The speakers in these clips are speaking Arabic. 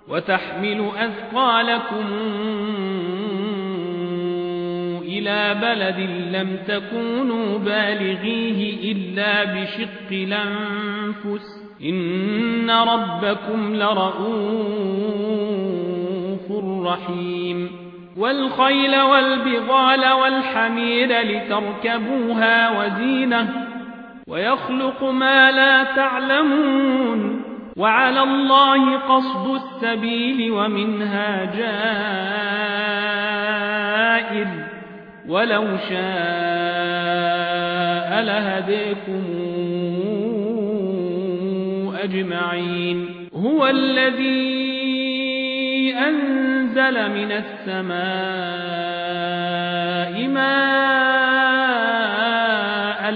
وتحمل أثقالكم إلى بلد لم تكونوا بالغيه إلا بشق الأنفس إن ربكم لرءوف رحيم والخيل والبغال والحمير لتركبوها وزينة ويخلق ما لا تعلمون وعلى الله قصد السبيل ومنها جائر ولو شاء لهديكم أجمعين هو الذي أنزل من السماء ماء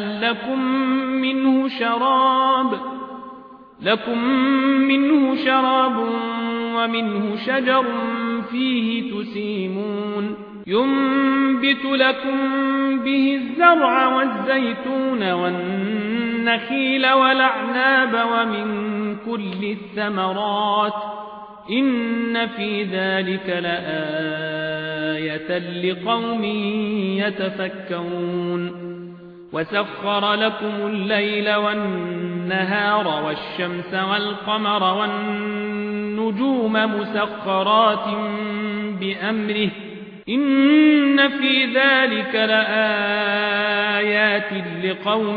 لكم منه شراب ومنه شجر فيه تسيمون ينبت لكم به الزرع والزيتون والنخيل والأعناب ومن كل الثمرات إن في ذلك لآية لقوم يتفكرون وسخر لكم الليل والنهار والشمس والقمر والنجوم مسخرات بأمره إن في ذلك لآيات لقوم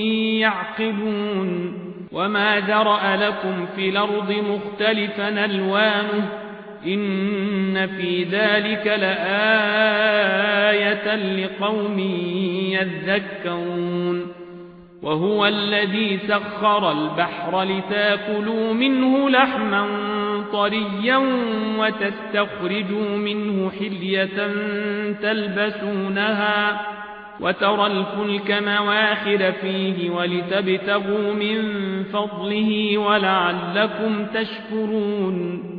يعقلون وما ذرأ لكم في الأرض مختلفا ألوانه إن في ذلك لآية لقوم يذكرون وهو الذي سخر البحر لتاكلوا منه لحما طريا وتستخرجوا منه حلية تلبسونها وترى الفلك مواخر فيه ولتبتغوا من فضله ولعلكم تشكرون